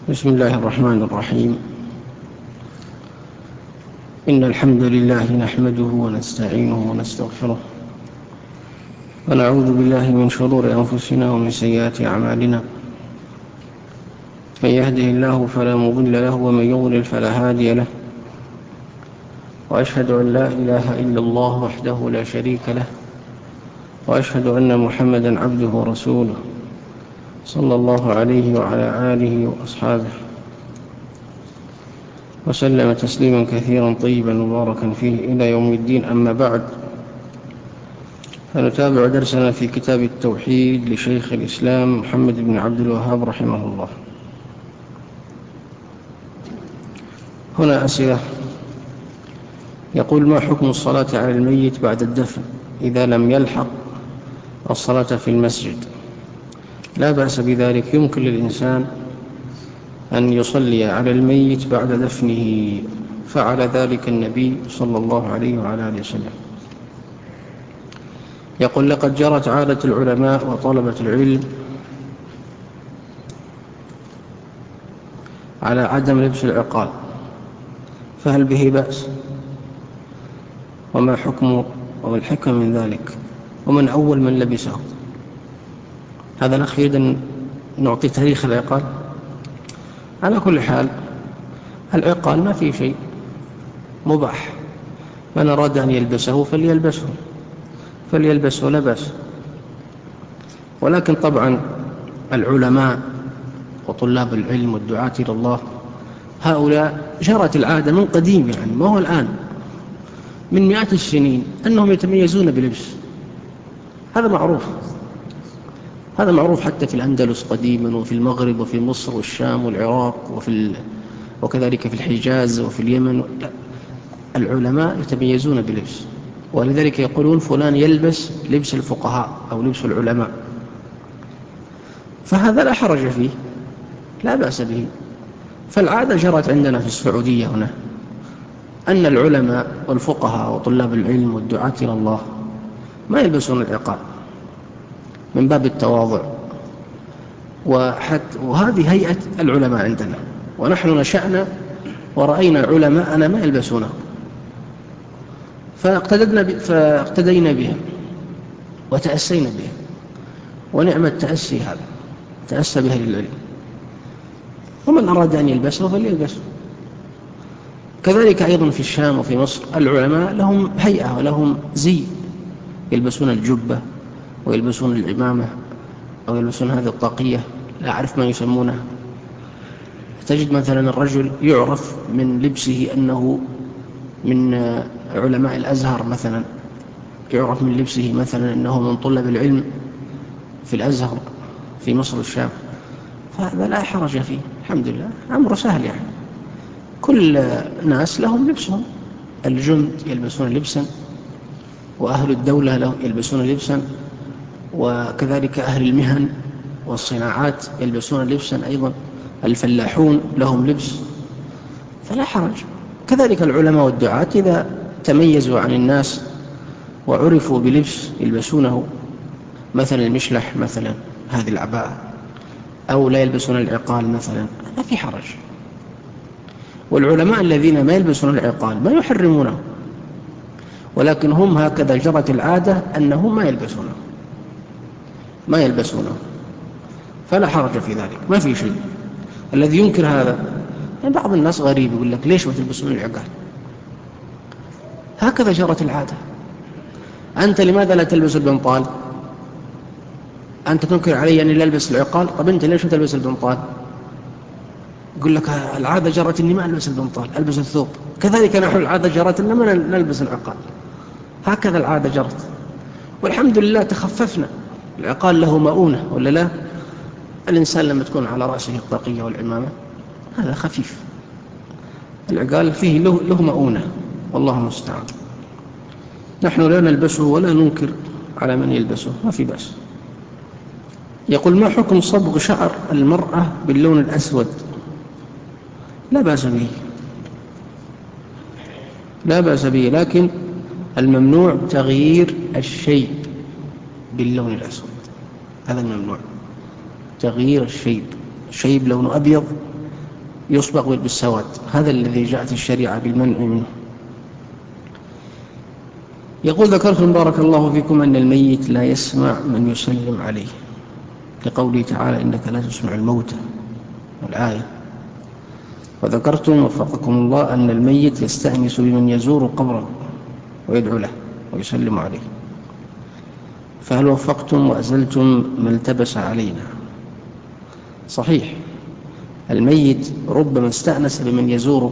بسم الله الرحمن الرحيم. إن الحمد لله نحمده ونستعينه ونستغفره ونعوذ بالله من شرور أنفسنا ومن سيئات أعمالنا. من يهده الله فلا مضل له ومن يضلل فلا هادي له، وأشهد أن لا إله إلا الله وحده لا شريك له، وأشهد أن محمدا عبده ورسوله صلى الله عليه وعلى آله وأصحابه وسلم تسليما كثيرا طيبا مباركا فيه إلى يوم الدين. أما بعد، فنتابع درسنا في كتاب التوحيد لشيخ الإسلام محمد بن عبد الوهاب رحمه الله. هنا أسئلة. يقول: ما حكم الصلاة على الميت بعد الدفن إذا لم يلحق الصلاة في المسجد؟ لا بأس بذلك، يمكن للإنسان أن يصلي على الميت بعد دفنه، فعل ذلك النبي صلى الله عليه وعلى آله وسلم. يقول: لقد جرت عادة العلماء وطلبة العلم على عدم لبس العقال، فهل به بأس؟ وما حكمه وما الحكم من ذلك؟ ومن أول من لبسه؟ هذا الأخ يريد أن نعطي تاريخ العقال. على كل حال، العقال ما فيه شيء، مباح، من أراد أن يلبسه فليلبسه لا بأس. ولكن طبعا العلماء وطلاب العلم والدعاة إلى الله هؤلاء جرت العادة من قديم، يعني ما هو الآن، من مئات السنين، أنهم يتميزون بلبس. هذا معروف حتى في الأندلس قديما، وفي المغرب، وفي مصر والشام والعراق، وكذلك في الحجاز وفي اليمن. العلماء يتميزون بلبس، ولذلك يقولون فلان يلبس لبس الفقهاء أو لبس العلماء، فهذا لا حرج فيه، لا بأس به. فالعادة جرت عندنا في السعودية هنا أن العلماء والفقهاء وطلاب العلم والدعاة إلى الله ما يلبسون العقال من باب التواضع، وهذه هيئة العلماء عندنا، ونحن نشأنا ورأينا علماءنا ما يلبسونه، فاقتدينا بهم وتأسينا بهم، ونعم التأسي هذا، تأسى به العلم، ومن أراد أن يلبسه فليلبسه. كذلك أيضا في الشام وفي مصر العلماء لهم هيئة ولهم زي، يلبسون الجبة ويلبسون العمامة أو يلبسون هذه الطاقية، لا أعرف ما يسمونها. تجد مثلا الرجل يعرف من لبسه أنه من علماء الأزهر مثلا، يعرف من لبسه مثلا أنه من طلاب العلم في الأزهر في مصر والشام، فهذا لا حرج فيه، الحمد لله، أمر سهل. يعني كل ناس لهم لبسهم، الجند يلبسون لبسا، وأهل الدولة يلبسون لبسا، وكذلك أهل المهن والصناعات يلبسون لبسا أيضا، الفلاحون لهم لبس، فلا حرج. كذلك العلماء والدعاة إذا تميزوا عن الناس وعرفوا بلبس يلبسونه، مثلا المشلح مثلا، هذه العباءة، أو لا يلبسون العقال مثلا، ما في حرج. والعلماء الذين ما يلبسون العقال ما يحرمونه، ولكن هم هكذا جرت العادة أنهم ما يلبسونه، فلا حرج في ذلك، ما في شيء. الذي ينكر هذا يعني بعض الناس غريب، يقول لك ليش ما تلبسون العقال؟ هكذا جرت العادة. أنت لماذا لا تلبس البنطال؟ أنت تنكر علي أني لا ألبس العقال، طب أنت ليش ما تلبس البنطال؟ يقول لك العادة جرت أني ما ألبس البنطال، ألبس الثوب. كذلك نحن العادة جرت أننا ما نلبس العقال، هكذا العادة جرت، والحمد لله تخففنا. العقال له مؤونة ولا لا؟ الإنسان لما تكون على رأسه الطاقية والعمامة هذا خفيف، العقال فيه له مؤونة، والله المستعان. نحن لا نلبسه ولا ننكر على من يلبسه، ما في بأس. يقول: ما حكم صبغ شعر المرأة باللون الأسود؟ لا بأس به، لكن الممنوع تغيير الشيب باللون الأسود، هذا الممنوع، تغيير الشيب لونه أبيض يصبغ بالسواد، هذا الذي جاءت الشريعة بالمنع منه. يقول: ذكرتم بارك الله فيكم أن الميت لا يسمع من يسلم عليه، لقوله تعالى: إنك لا تسمع الموتى، الآية. وذكرتم وفقكم الله أن الميت يستأنس بمن يزور قبره ويدعو له ويسلم عليه، فهل وفقتم وأزلتم ما التبس علينا؟ صحيح، الميت ربما استأنس بمن يزوره،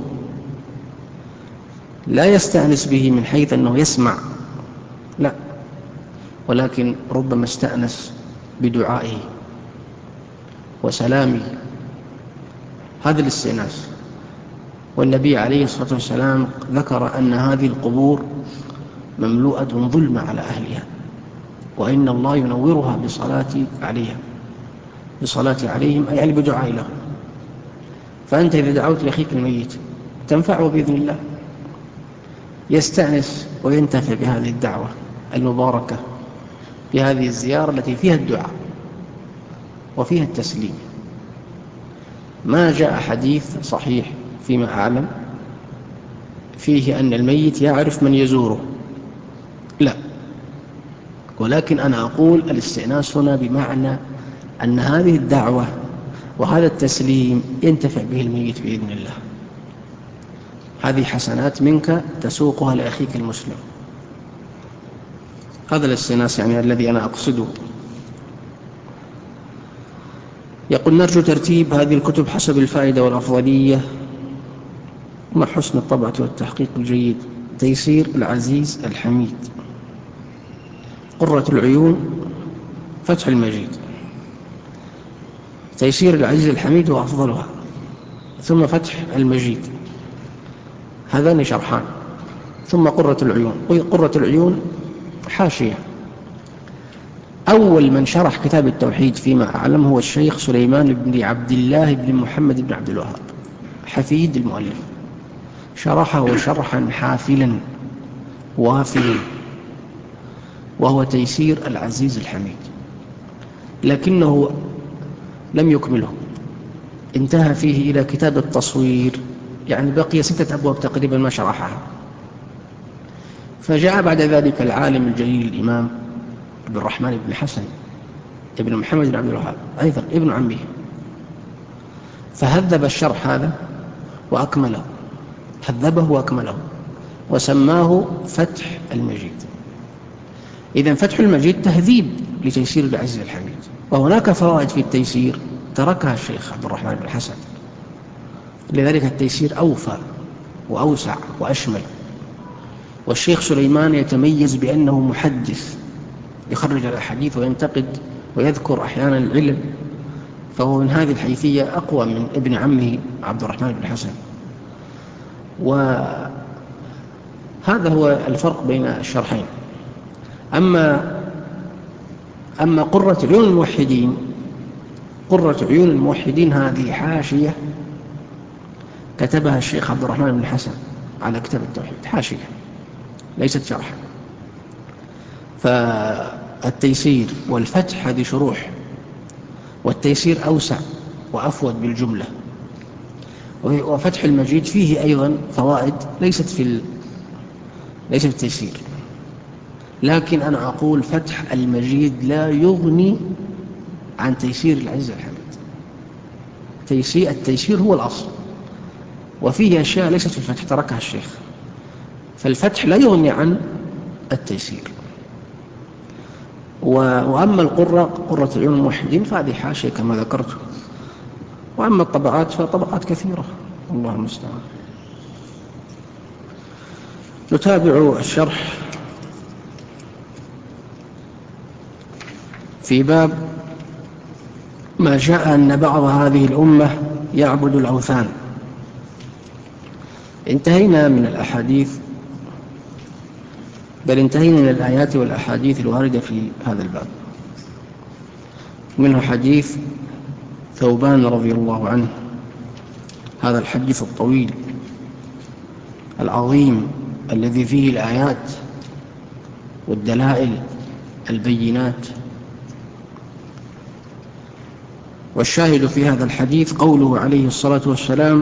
لا يستأنس به من حيث أنه يسمع، لا، ولكن ربما استأنس بدعائه وسلامه، هذا الاستئناس. والنبي عليه الصلاة والسلام ذكر أن هذه القبور مملوءة ظلمة على أهلها، وإن الله ينورها بصلاة عليهم، يعني بدعاء لهم. فأنت إذا دعوت لأخيك الميت تنفعه بإذن الله، يستأنس وينتفع بهذه الدعوة المباركة، بهذه الزيارة التي فيها الدعاء وفيها التسليم. ما جاء حديث صحيح فيما أعلم فيه أن الميت يعرف من يزوره، لا، ولكن أنا أقول الاستئناس هنا بمعنى أن هذه الدعوة وهذا التسليم ينتفع به الميت بإذن الله، هذه حسنات منك تسوقها لأخيك المسلم، هذا الاستئناس يعني الذي أنا أقصده. يقول: نرجو ترتيب هذه الكتب حسب الفائدة والأفضلية مع حسن الطبعة والتحقيق الجيد. تيسير العزيز الحميد، قرة العيون، فتح المجيد. تيسير العزيز الحميد هو أفضلها، ثم فتح المجيد، هذان شرحان، ثم قرة العيون. قرة العيون حاشية. أول من شرح كتاب التوحيد فيما أعلم هو الشيخ سليمان بن عبد الله بن محمد بن عبد الوهاب، حفيد المؤلف، شرحه شرحا حافلا وافلا، وهو تيسير العزيز الحميد، لكنه لم يكمله، انتهى فيه إلى كتاب التصوير، يعني بقي 6 أبواب تقريبا ما شرحها. فجاء بعد ذلك العالم الجليل الإمام عبد الرحمن بن حسن ابن محمد بن عبد الوهاب، أيضا ابن عمه، فهذب الشرح هذا وأكمله، هذبه وأكمله، وسماه فتح المجيد. إذن فتح المجيد تهذيب لتيسير العزيز الحميد، وهناك فوائد في التيسير تركها الشيخ عبد الرحمن بن حسن، لذلك التيسير أوفى وأوسع وأشمل. والشيخ سليمان يتميز بأنه محدث، يخرج الأحاديث وينتقد ويذكر أحيانا العلم، فهو من هذه الحيثية أقوى من ابن عمه عبد الرحمن بن حسن. وهذا هو الفرق بين الشرحين. أما قرة عيون الموحدين، قرة عيون الموحدين هذه حاشية كتبها الشيخ عبد الرحمن بن حسن على كتاب التوحيد، حاشية ليست شرحا. فالتيسير والفتح هذه شروح، والتيسير أوسع وأفود بالجملة. وفتح المجيد فيه أيضا فوائد ليست في التيسير، لكن أنا أقول فتح المجيد لا يغني عن تيسير العزيز الحميد. التيسير هو الأصل، وفيه أشياء ليست في الفتح تركها الشيخ، فالفتح لا يغني عن التيسير. وأما قرة عيون الموحدين فهذه حاشية كما ذكرت. وأما الطبعات فطبعات كثيرة، الله المستعان. نتابع الشرح في باب ما جاء أن بعض هذه الأمة يعبد الأوثان. انتهينا من الأحاديث، بل انتهينا من الآيات والأحاديث الواردة في هذا الباب، منه حديث ثوبان رضي الله عنه، هذا الحديث الطويل العظيم الذي فيه الآيات والدلائل البينات. والشاهد في هذا الحديث قوله عليه الصلاة والسلام: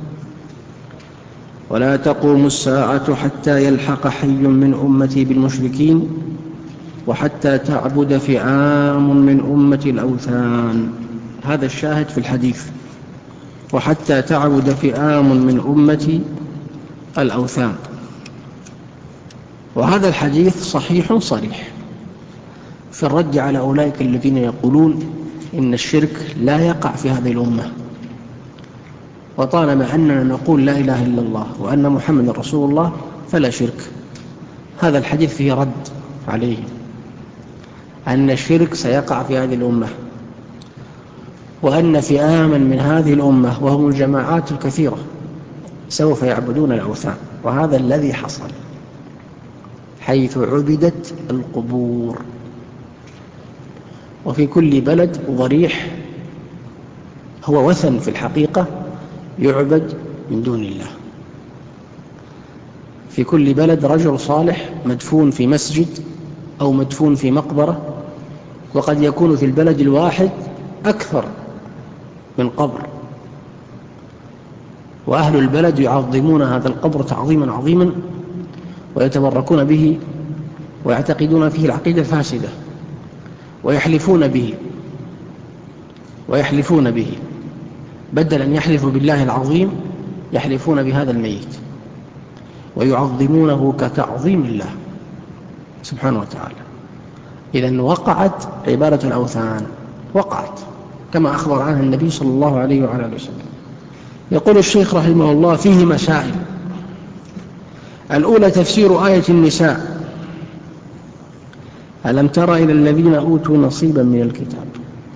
ولا تقوم الساعة حتى يلحق حي من أمتي بالمشركين وحتى تعبد فئام من أمتي الأوثان. هذا الشاهد في الحديث، وحتى تعبد فئام من أمتي الأوثان. وهذا الحديث صحيح صريح في الرد على أولئك الذين يقولون إن الشرك لا يقع في هذه الأمة، وطالما أننا نقول لا إله إلا الله وأن محمد رسول الله فلا شرك. هذا الحديث فيه رد عليه أن الشرك سيقع في هذه الأمة، وأن فئاما من هذه الأمة وهم الجماعات الكثيرة سوف يعبدون الأوثان. وهذا الذي حصل حيث عبدت القبور، وفي كل بلد ضريح هو وثن في الحقيقة يعبد من دون الله. في كل بلد رجل صالح مدفون في مسجد أو مدفون في مقبرة، وقد يكون في البلد الواحد أكثر من قبر، وأهل البلد يعظمون هذا القبر تعظيما عظيما ويتبركون به ويعتقدون فيه العقيدة الفاسدة ويحلفون به بدل أن يحلفوا بالله العظيم يحلفون بهذا الميت ويعظمونه كتعظيم الله سبحانه وتعالى. إذن وقعت عبادة الأوثان، وقعت كما أخبر عنها النبي صلى الله عليه وعلى آله وسلم. يقول الشيخ رحمه الله: فيه مسائل. الأولى تفسير آية النساء: ألم تر إلى الذين أوتوا نصيبا من الكتاب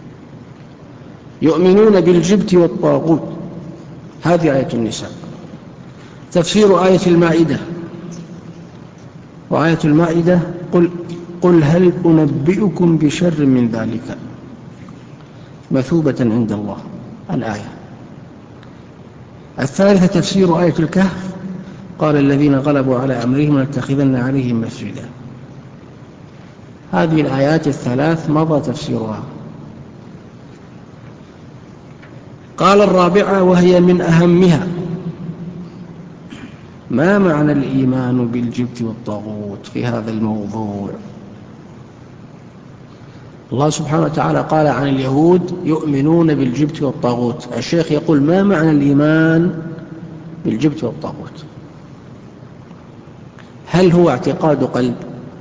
يؤمنون بالجبت والطاغوت. هذه آية النساء. تفسير آية المائدة: وآية المائدة قل هل أنبئكم بشر من ذلك مثوبة عند الله. الآية. الثالثة تفسير آية الكهف: قال الذين غلبوا على أمرهم لنتخذن عليهم مسجدا. هذه الآيات الثلاث مضى تفسيرها. قال الرابعة وهي من أهمها: ما معنى الإيمان بالجبت والطاغوت في هذا الموضوع؟ الله سبحانه وتعالى قال عن اليهود يؤمنون بالجبت والطاغوت. الشيخ يقول: ما معنى الإيمان بالجبت والطاغوت؟ هل هو اعتقاد قلب؟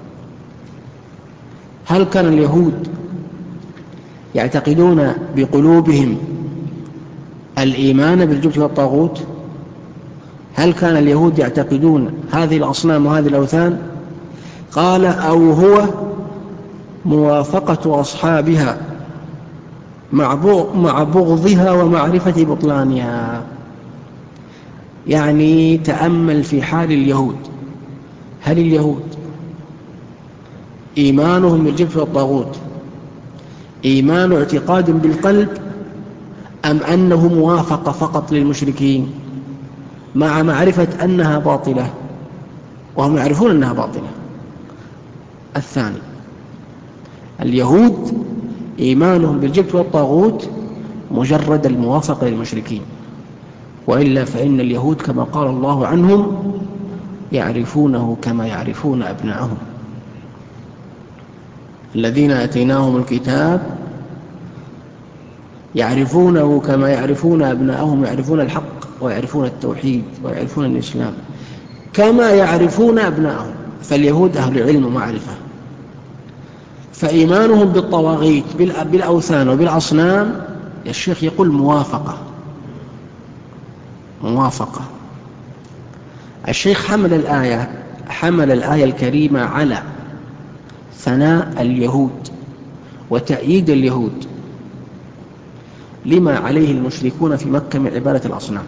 هل كان اليهود يعتقدون بقلوبهم الإيمان بالجبت والطاغوت؟ هل كان اليهود يعتقدون هذه الأصنام وهذه الأوثان؟ قال: أو هو موافقة أصحابها مع بغضها ومعرفة بطلانها. يعني تأمل في حال اليهود، هل اليهود إيمانهم بالجبت والطاغوت إيمان اعتقاد بالقلب، أم أنه موافقة فقط للمشركين مع معرفة أنها باطلة وهم يعرفون أنها باطلة؟ الثاني. اليهود إيمانهم بالجبت والطاغوت مجرد الموافقة للمشركين، وإلا فإن اليهود كما قال الله عنهم يعرفونه كما يعرفون أبناءهم. الذين آتيناهم الكتاب يعرفونه كما يعرفون أبناءهم، يعرفون الحق ويعرفون التوحيد ويعرفون الإسلام كما يعرفون أبناءهم. فاليهود أهل علم ومعرفة، فإيمانهم بالطواغيت بالأوثان وبالأصنام الشيخ يقول موافقة. الشيخ حمل الآية الكريمة على ثناء اليهود وتأييد اليهود لما عليه المشركون في مكة من عبادة الأصنام.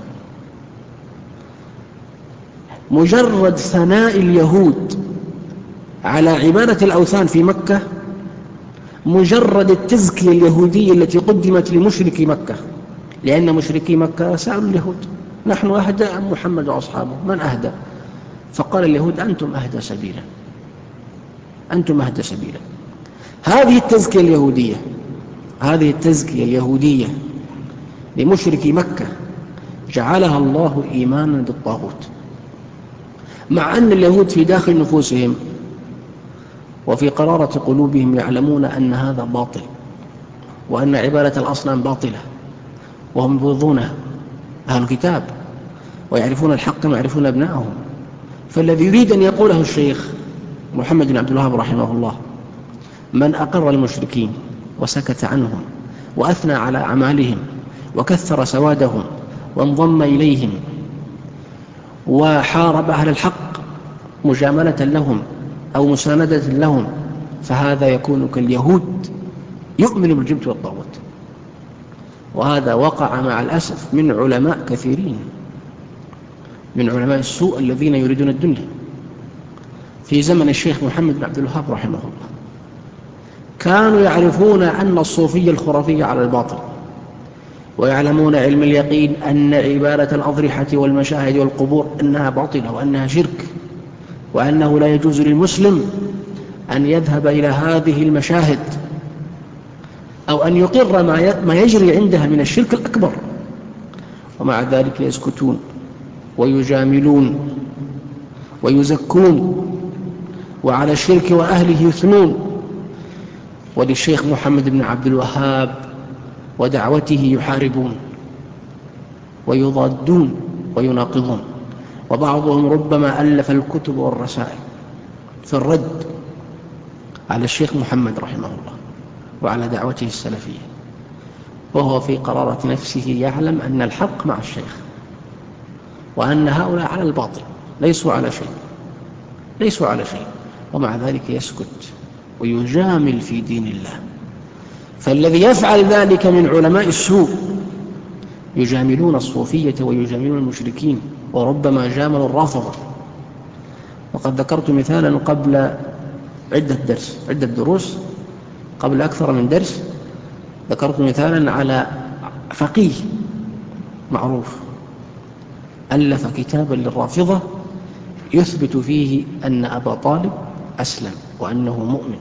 مجرد ثناء اليهود على عبادة الأوثان في مكة، مجرد التزكية اليهودية التي قدمت لمشركي مكة، لأن مشركي مكة سألوا اليهود: نحن أهدى أم محمد وأصحابه؟ من أهدى؟ فقال اليهود: أنتم أهدى سبيلا. هذه التزكية اليهودية هذه التزكية اليهودية لمشركي مكة جعلها الله إيمانا بالطاغوت، مع أن اليهود في داخل نفوسهم وفي قرارة قلوبهم يعلمون أن هذا باطل، وأن عبادة الأصنام باطلة، وهم يبغضونها أهل الكتاب ويعرفون الحق ويعرفون أبنائهم. فالذي يريد أن يقوله الشيخ محمد بن عبد الوهاب رحمه الله: من أقر المشركين وسكت عنهم وأثنى على أعمالهم وكثر سوادهم وانضم إليهم وحارب أهل الحق مجاملة لهم أو مساندة لهم، فهذا يكون كاليهود يؤمن بالجبت والطاغوت. وهذا وقع مع الأسف من علماء كثيرين، من علماء السوء الذين يريدون الدنيا في زمن الشيخ محمد بن عبد الوهاب رحمه الله. كانوا يعرفون أن الصوفية الخرافية على الباطل، ويعلمون علم اليقين أن عبادة الأضرحة والمشاهد والقبور أنها باطلة وأنها شرك، وأنه لا يجوز للمسلم أن يذهب إلى هذه المشاهد أو أن يقر ما يجري عندها من الشرك الأكبر. ومع ذلك يسكتون ويجاملون ويزكون، وعلى الشرك وأهله يثنون، وللشيخ محمد بن عبد الوهاب ودعوته يحاربون ويضادون ويناقضون. وبعضهم ربما ألف الكتب والرسائل في الرد على الشيخ محمد رحمه الله وعلى دعوته السلفية، وهو في قرارة نفسه يعلم أن الحق مع الشيخ، وأن هؤلاء على الباطل ليسوا على شيء، ومع ذلك يسكت ويجامل في دين الله. فالذي يفعل ذلك من علماء السوء يجاملون الصوفية ويجاملون المشركين، وربما جاملوا الرافضة. وقد ذكرت مثالا قبل عدة دروس، قبل أكثر من درس، ذكرت مثالا على فقيه معروف ألف كتابا للرافضة يثبت فيه أن أبا طالب أسلم وأنه مؤمن،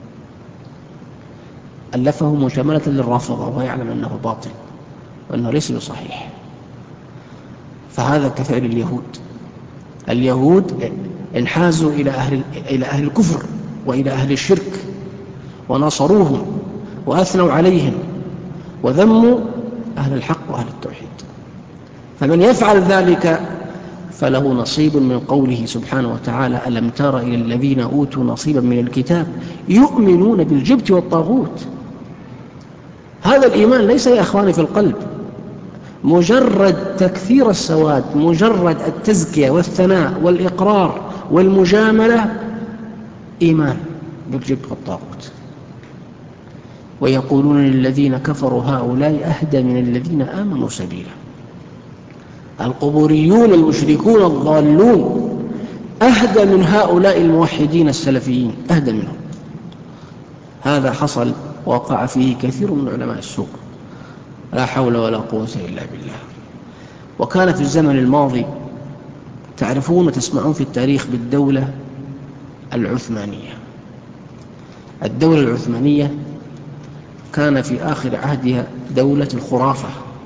ألفه مجاملة للرافضة وهو يعلم أنه باطل وأنه ليس بصحيح. فهذا كفعل اليهود انحازوا إلى أهل الكفر وإلى أهل الشرك وناصروهم وأثنوا عليهم وذموا أهل الحق وأهل التوحيد. فمن يفعل ذلك فله نصيب من قوله سبحانه وتعالى: ألم تر إلى الذين أوتوا نصيبا من الكتاب يؤمنون بالجبت والطاغوت. هذا الإيمان ليس يا أخواني في القلب مجرد تكثير السواد، مجرد التزكية والثناء والإقرار والمجاملة، إيمان بالجبت والطاغوت. ويقولون للذين كفروا هؤلاء أهدى من الذين آمنوا سبيلا. القبوريون المشركون الضالون أهدى من هؤلاء الموحدين السلفيين، أهدى منهم. هذا حصل وقع فيه كثير من علماء السوء، لا حول ولا قوة إلا بالله. وكان في الزمن الماضي تعرفون وتسمعون في التاريخ بالدولة العثمانية. الدولة العثمانية كان في آخر عهدها دولة الخرافة.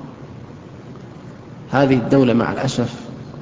هذه الدولة مع الأسف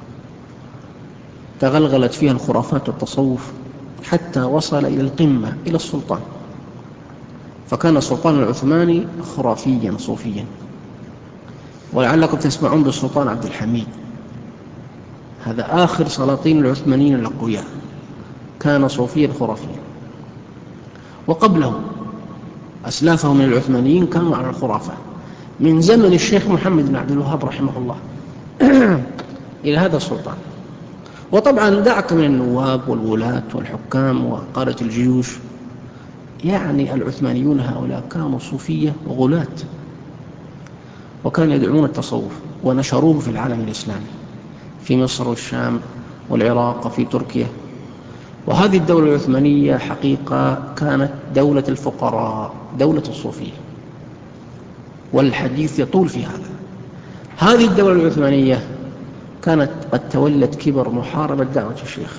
تغلغلت فيها الخرافات والتصوف حتى وصل إلى القمة، إلى السلطان. فكان السلطان العثماني خرافيا صوفيا، ولعلكم تسمعون بالسلطان عبد الحميد، هذا آخر سلاطين العثمانيين الأقوياء، كان صوفيا خرافيا. وقبله أسلافه من العثمانيين كانوا على الخرافة من زمن الشيخ محمد بن عبد الوهاب رحمه الله إلى هذا السلطان. وطبعا دعك من النواب والولاة والحكام وقادة الجيوش، يعني العثمانيون هؤلاء كانوا صوفية وغلاة، وكانوا يدعون التصوف ونشروه في العالم الإسلامي، في مصر والشام والعراق وفي تركيا. وهذه الدولة العثمانية حقيقة كانت دولة الفقراء، دولة الصوفية، والحديث يطول في هذا. هذه الدولة العثمانية كانت قد تولت كبر محاربة دعوة الشيخ،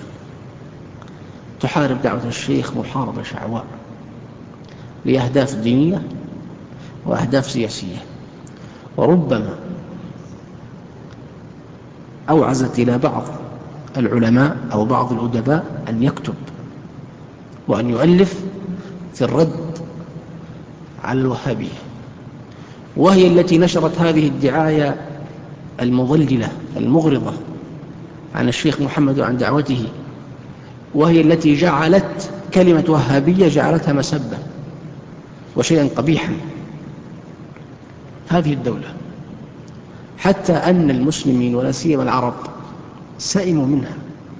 تحارب دعوة الشيخ محاربة شعواء لأهداف دينية وأهداف سياسية، وربما أوعزت إلى بعض العلماء أو بعض الأدباء أن يكتب وأن يؤلف في الرد على الوهابية، وهي التي نشرت هذه الدعاية المضللة المغرضة عن الشيخ محمد وعن دعوته، وهي التي جعلت كلمة وهابية جعلتها مسبة وشيئا قبيحا. هذه الدولة حتى أن المسلمين ولا سيما العرب سئموا منها،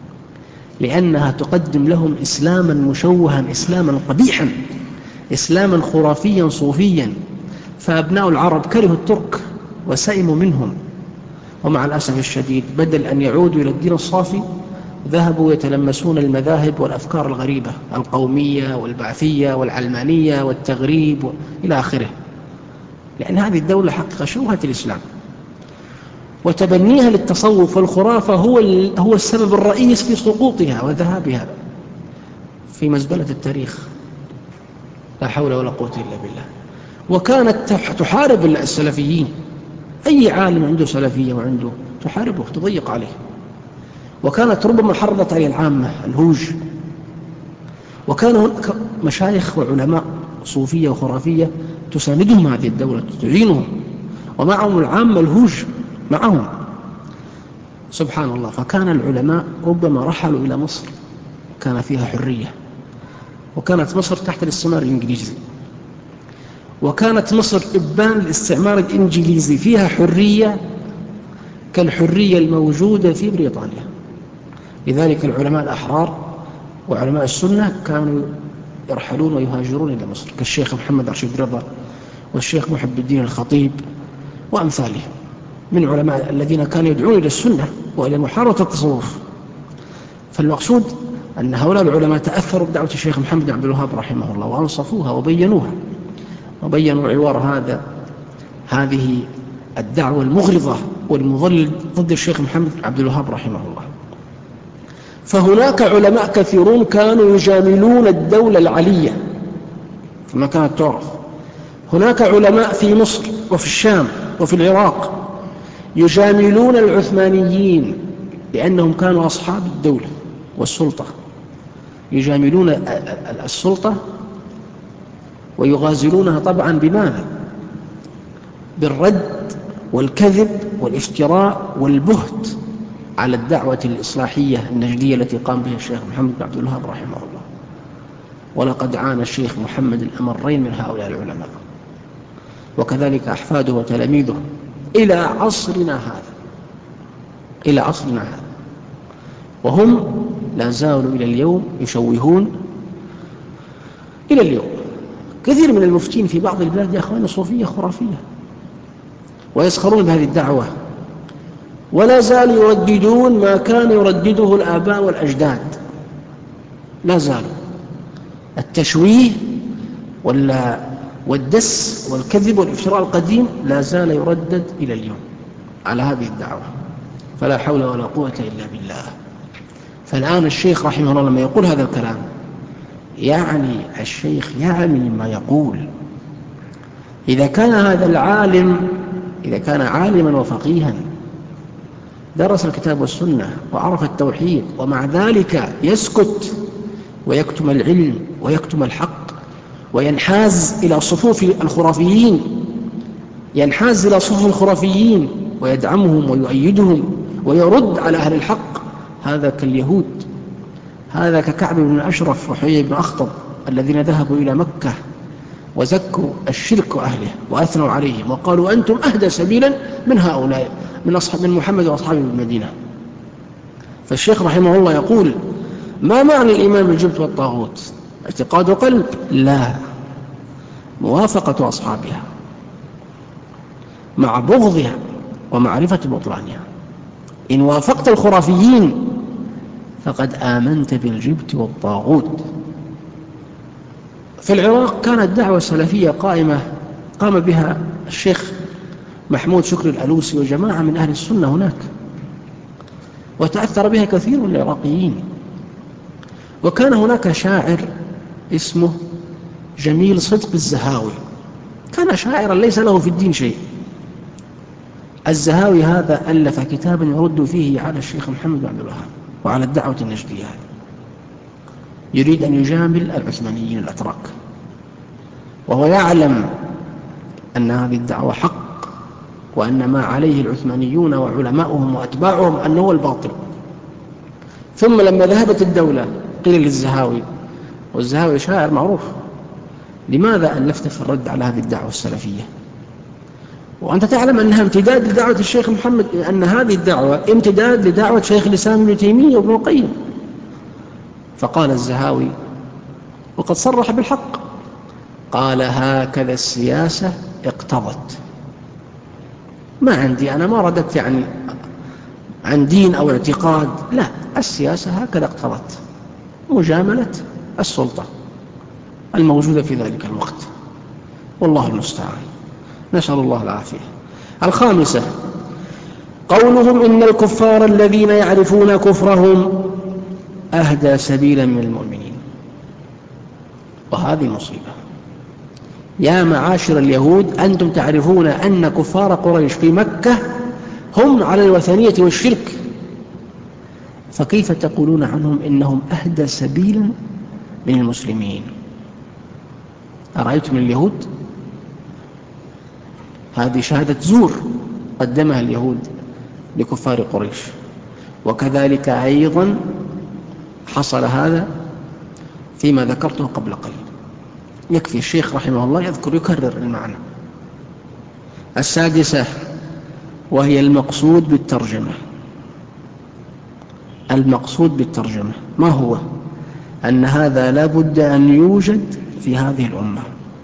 لأنها تقدم لهم إسلاما مشوها، إسلاما قبيحا، إسلاما خرافيا صوفيا، فأبناء العرب كرهوا الترك وسئموا منهم، ومع الأسف الشديد بدل أن يعودوا إلى الدين الصافي ذهبوا يتلمسون المذاهب والأفكار الغريبة القومية والبعثية والعلمانية والتغريب إلى آخره، لأن هذه الدولة حقيقة شوهت الإسلام، وتبنيها للتصوف والخرافة هو السبب الرئيس في سقوطها وذهابها في مزبلة التاريخ. لا حول ولا قوة إلا بالله. وكانت تحارب السلفيين، أي عالم عنده سلفية وعنده تحاربه تضيق عليه، وكانت ربما حرضت عليه العامة الهوج، وكان هناك مشايخ وعلماء صوفية وخرافية تساندهم هذه الدولة تعينهم، ومعهم العامة الهوج معهم، سبحان الله. فكان العلماء ربما رحلوا إلى مصر، كان فيها حرية، وكانت مصر تحت الاستعمار الإنجليزي، وكانت مصر إبان الاستعمار الإنجليزي، فيها حرية كالحرية الموجودة في بريطانيا. لذلك العلماء الأحرار وعلماء السنة كانوا يرحلون ويهاجرون إلى مصر، كالشيخ محمد رشيد رضا والشيخ محب الدين الخطيب وأمثالهم من علماء الذين كانوا يدعون إلى السنة وإلى محاربة التصوف. فالمقصود أن هؤلاء العلماء تأثروا بدعوة الشيخ محمد عبد الوهاب رحمه الله وأنصفوها وبينوها، وبينوا عوار هذه الدعوة المغرضة والمضلل ضد الشيخ محمد عبد الوهاب رحمه الله. فهناك علماء كثيرون كانوا يجاملون الدولة العلية كما كانت تعرف. هناك علماء في مصر وفي الشام وفي العراق يجاملون العثمانيين لأنهم كانوا أصحاب الدولة والسلطة، يجاملون السلطة ويغازلونها طبعا بماذا؟ بالرد والكذب والافتراء والبهت على الدعوة الإصلاحية النجدية التي قام بها الشيخ محمد بن عبد الوهاب رحمه الله. ولقد عانى الشيخ محمد الأمرين من هؤلاء العلماء، وكذلك أحفاده وتلاميذه إلى عصرنا هذا، وهم لا زالوا إلى اليوم يشوهون إلى اليوم. كثير من المفتين في بعض البلاد يا أخوان صوفية خرافية ويسخرون بهذه الدعوة، ولا زالوا يرددون ما كان يردده الآباء والأجداد، لا زالوا التشويه والدس والكذب والافتراء القديم لا زال يردد إلى اليوم على هذه الدعوة. فلا حول ولا قوة إلا بالله. فالآن الشيخ رحمه الله لما يقول هذا الكلام يعني الشيخ يعني ما يقول. إذا كان هذا العالم إذا كان عالما وفقيها درس الكتاب والسنة وعرف التوحيد، ومع ذلك يسكت ويكتم العلم ويكتم الحق وينحاز إلى صفوف الخرافيين ويدعمهم ويؤيدهم ويرد على أهل الحق، هذا كاليهود، هذا ككعب بن الأشرف وحيي بن أخطب الذين ذهبوا إلى مكة وزكوا الشرك وأهله وأثنوا عليهم وقالوا أنتم أهدى سبيلا من هؤلاء من محمد وأصحابه بالمدينة. فالشيخ رحمه الله يقول ما معنى الإيمان بالجبت والطاغوت؟ اعتقاد قلب؟ لا، موافقة أصحابها مع بغضها ومعرفة بطلانها. إن وافقت الخرافيين فقد آمنت بالجبت والطاغوت. في العراق كانت دعوة سلفية قائمة قام بها الشيخ محمود شكري الألوسي وجماعة من أهل السنة هناك، وتأثر بها كثير من العراقيين. وكان هناك شاعر اسمه جميل صدق الزهاوي، كان شاعرا ليس له في الدين شيء. الزهاوي هذا ألف كتابا يرد فيه على الشيخ محمد بن عبد الوهاب وعلى الدعوة النجدية هذه، يريد أن يجامل العثمانيين الأتراك، وهو يعلم أن هذه الدعوة حق، وأن ما عليه العثمانيون وعلماؤهم وأتباعهم أنه الباطل. ثم لما ذهبت الدولة قيل للزهاوي، والزهاوي شاعر معروف: لماذا ألفت في الرد على هذه الدعوة السلفية وأنت تعلم أنها امتداد لدعوة الشيخ محمد، أن هذه الدعوة امتداد لدعوة شيخ الإسلام ابن تيمية وابن القيم؟ فقال الزهاوي وقد صرح بالحق، قال: هكذا السياسة اقتضت. ما عندي أنا ما رددت يعني عن دين أو اعتقاد، لا، السياسة هكذا اقتضت، مجاملة السلطة الموجودة في ذلك الوقت، والله المستعان، نسأل الله العافية. الخامسة قولهم إن الكفار الذين يعرفون كفرهم أهدى سبيلا من المؤمنين. وهذه مصيبة. يا معاشر اليهود، أنتم تعرفون أن كفار قريش في مكة هم على الوثنية والشرك، فكيف تقولون عنهم إنهم أهدى سبيلا من المسلمين؟ أرأيتم اليهود؟ هذه شهادة زور قدمها اليهود لكفار قريش. وكذلك أيضا حصل هذا فيما ذكرته قبل قليل. يكفي الشيخ رحمه الله يكرر المعنى. السادسة وهي المقصود بالترجمة. المقصود بالترجمة ما هو؟ أن هذا لا بد أن يوجد في هذه الأمة،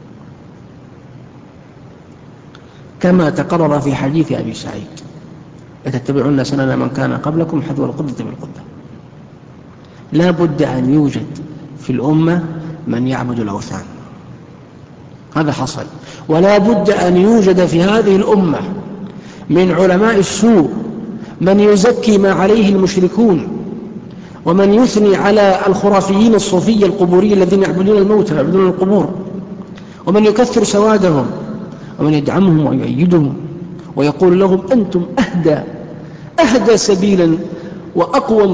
كما تقرر في حديث أبي سعيد: لتتبعون سنن من كان قبلكم حذو القدة بالقدة. لا بد أن يوجد في الأمة من يعبد الأوثان، هذا حصل. ولا بد أن يوجد في هذه الأمة من علماء السوء من يزكي ما عليه المشركون، ومن يثني على الخرافيين الصوفية القبورية الذين يعبدون الموتى ويعبدون القبور، ومن يكثر سوادهم، ومن يدعمهم ويؤيدهم ويقول لهم أنتم أهدى سبيلا وأقوم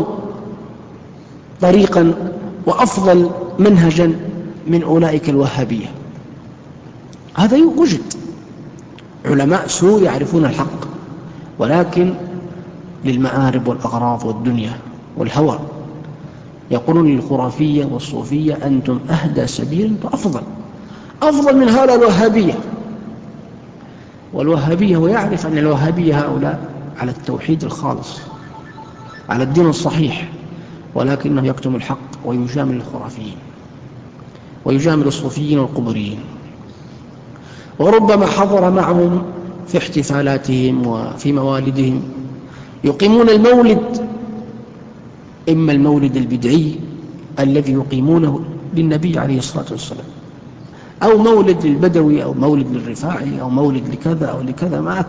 طريقا وأفضل منهجا من أولئك الوهابية. هذا يوجد علماء سوء يعرفون الحق، ولكن للمآرب والأغراض والدنيا والهوى يقولون للخرافية والصوفية أنتم أهدى سبيلا أفضل من هؤلاء الوهابية. والوهابية ويعرف أن الوهابية هؤلاء على التوحيد الخالص، على الدين الصحيح، ولكنه يكتم الحق ويجامل الخرافيين ويجامل الصوفيين والقبوريين. وربما حضر معهم في احتفالاتهم وفي موالدهم يقيمون المولد، إما المولد البدعي الذي يقيمونه للنبي عليه الصلاة والسلام، أو مولد للبدوي، أو مولد للرفاعي، أو مولد لكذا أو لكذا. ما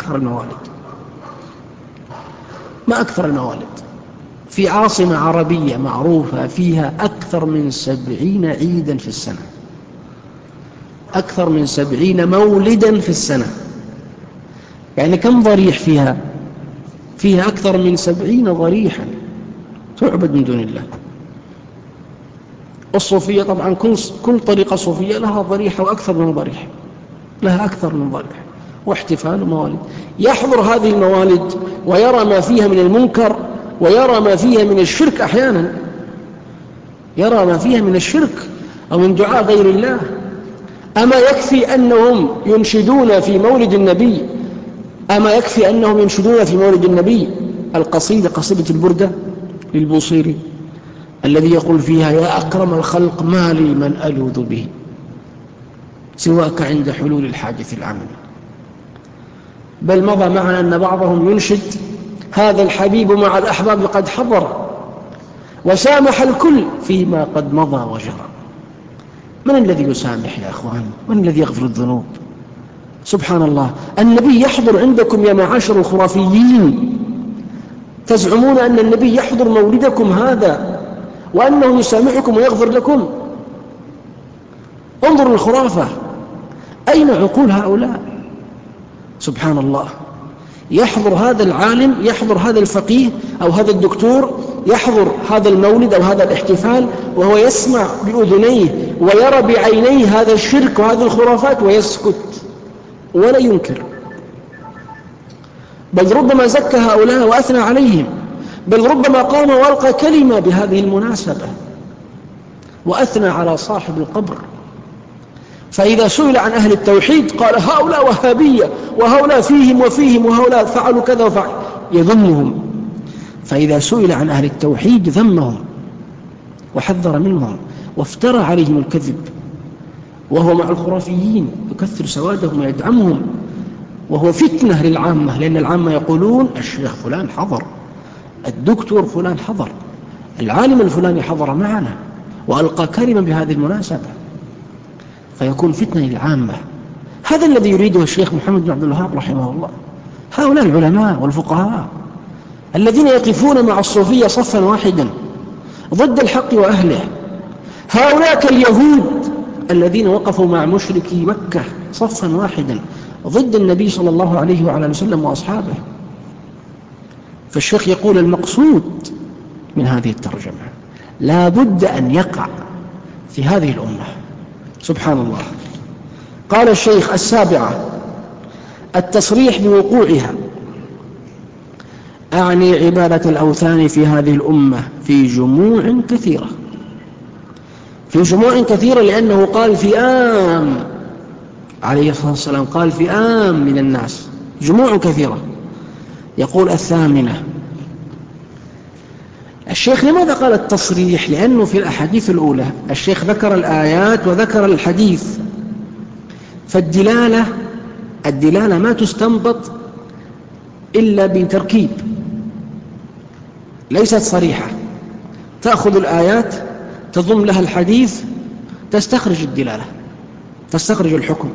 أكثر الموالد في عاصمة عربية معروفة فيها أكثر من 70 عيدا في السنة، أكثر من 70 مولدا في السنة. يعني كم ضريح فيها أكثر من 70 ضريحا تعبد من دون الله. الصوفية طبعا كل طريقة صوفية لها ضريحة وأكثر من ضريح، واحتفال وموالد. يحضر هذه الموالد ويرى ما فيها من المنكر، ويرى ما فيها من الشرك، أحيانا يرى ما فيها من الشرك أو من دعاء غير الله. أما يكفي أنهم ينشدون في مولد النبي القصيدة، قصيدة البردة للبوصيري الذي يقول فيها: يا أكرم الخلق ما لي من ألوذ به سواك عند حلول الحادث العام. بل مضى معنا أن بعضهم ينشد: هذا الحبيب مع الأحباب قد حضر وسامح الكل فيما قد مضى وجرى. من الذي يسامح يا أخوان؟ من الذي يغفر الذنوب؟ سبحان الله. النبي يحضر عندكم يا معاشر الخرافيين، تزعمون أن النبي يحضر مولدكم هذا وأنه يسامحكم ويغفر لكم. انظروا الخرافة. أين عقول هؤلاء؟ سبحان الله. يحضر هذا العالم، يحضر هذا الفقيه أو هذا الدكتور، يحضر هذا المولد أو هذا الاحتفال وهو يسمع بأذنيه ويرى بعينيه هذا الشرك وهذه الخرافات ويسكت ولا ينكر، بل ربما زكى هؤلاء وأثنى عليهم، بل ربما قام وألقى كلمة بهذه المناسبة وأثنى على صاحب القبر. فإذا سئل عن أهل التوحيد قال هؤلاء وهابية، وهؤلاء فيهم وفيهم، وهؤلاء فعلوا كذا وفعل، يذمهم. فإذا سئل عن أهل التوحيد ذمهم وحذر منهم وافترى عليهم الكذب، وهو مع الخرافيين يكثر سوادهم ويدعمهم، وهو فتنة للعامة، لأن العامة يقولون الشيخ فلان حضر، الدكتور فلان حضر، العالم الفلاني حضر معنا وألقى كلمة بهذه المناسبة، فيكون فتنة للعامة. هذا الذي يريده الشيخ محمد بن عبد الوهاب رحمه الله. هؤلاء العلماء والفقهاء الذين يقفون مع الصوفية صفا واحدا ضد الحق وأهله، هؤلاء كاليهود الذين وقفوا مع مشركي مكة صفا واحدا ضد النبي صلى الله عليه وعلى وسلم وأصحابه. فالشيخ يقول المقصود من هذه الترجمة لا بد أن يقع في هذه الأمة. سبحان الله. قال الشيخ: السابعة التصريح بوقوعها، أعني عبادة الأوثان في هذه الأمة في جموع كثيرة، في جموع كثيرة، لأنه قال فئام عليه الصلاة والسلام، قال فئام من الناس، جموع كثيرة. يقول الثامنة. الشيخ لماذا قال التصريح؟ لأنه في الأحاديث الأولى الشيخ ذكر الآيات وذكر الحديث، فالدلالة ما تستنبط إلا بتركيب، ليست صريحة. تأخذ الآيات تضم لها الحديث تستخرج الدلالة، تستخرج الحكم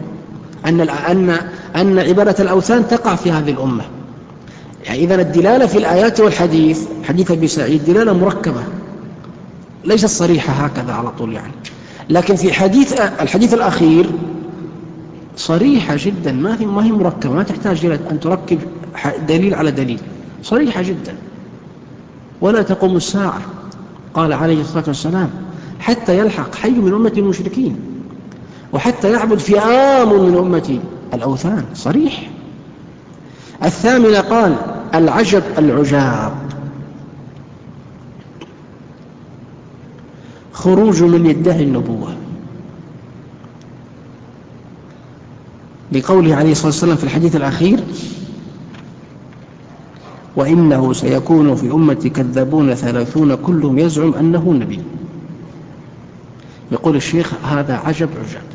أن عبادة الأوثان تقع في هذه الأمة. يعني إذن الدلالة في الآيات والحديث، حديث أبي سعيد، دلالة مركبة ليست صريحة هكذا على طول يعني. لكن في الحديث الأخير صريحة جدا، ما هي مركبة، ما تحتاج إلى أن تركب دليل على دليل، صريحة جدا. ولا تقوم الساعة، قال عليه الصلاة والسلام، حتى يلحق حي من أمة المشركين، وحتى يعبد فئام من أمتي الأوثان، صريح. الثامنة قال العجب العجاب، خروج من يدعي النبوة، لقوله عليه الصلاة والسلام في الحديث الأخير: وإنه سيكون في أمتي كذابون 30 كلهم يزعم أنه نبي. يقول الشيخ هذا عجب عجاب،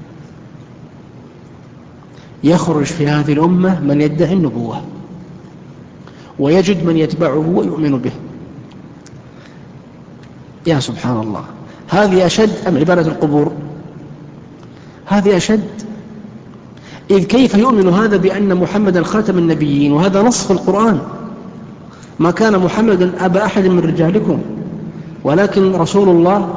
يخرج في هذه الأمة من يدعي النبوة ويجد من يتبعه ويؤمن به. يا سبحان الله، هذه أشد أم عبادة القبور؟ هذه أشد. إذ كيف يؤمن هذا بأن محمدا خاتم النبيين، وهذا نص في القرآن: ما كان محمد أبا أحد من رجالكم ولكن رسول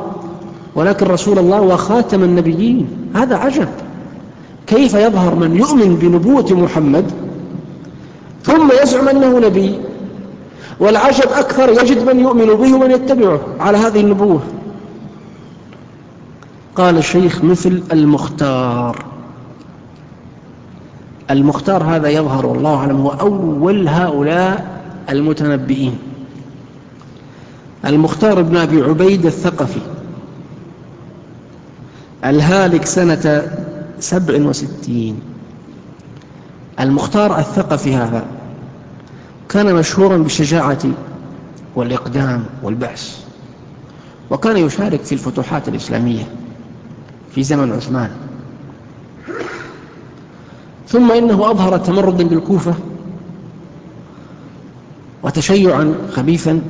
الله وخاتم النبيين. هذا عجب. كيف يظهر من يؤمن بنبوة محمد ثم يزعم أنه نبي؟ والعجب أكثر، يجد من يؤمن به ومن يتبعه على هذه النبوة. قال الشيخ مثل المختار هذا يظهر والله أعلم هو أول هؤلاء المتنبئين، المختار بن أبي عبيد الثقفي الهالك سنة 67. المختار الثقفي هذا كان مشهورا بالشجاعة والإقدام والبأس، وكان يشارك في الفتوحات الإسلامية في زمن عثمان. ثم إنه أظهر تمردا بالكوفة وتشيعا خبيثا،